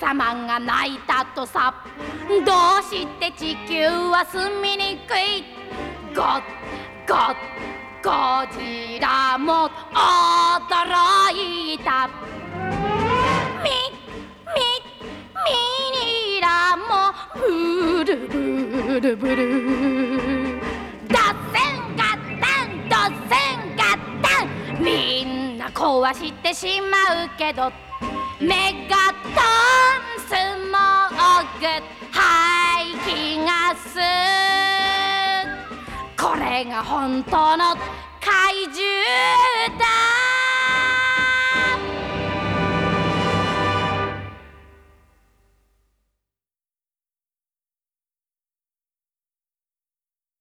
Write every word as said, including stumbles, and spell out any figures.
マンが泣いたとさ。どうして地球は住みにくい。ゴッゴッゴジラも驚いた。ミミミニラもブルブルブル。ドセンガタンドセンガタン。みんな壊してしまうけど、メガトンスモーグ排気ガス、これが本当の怪獣だ。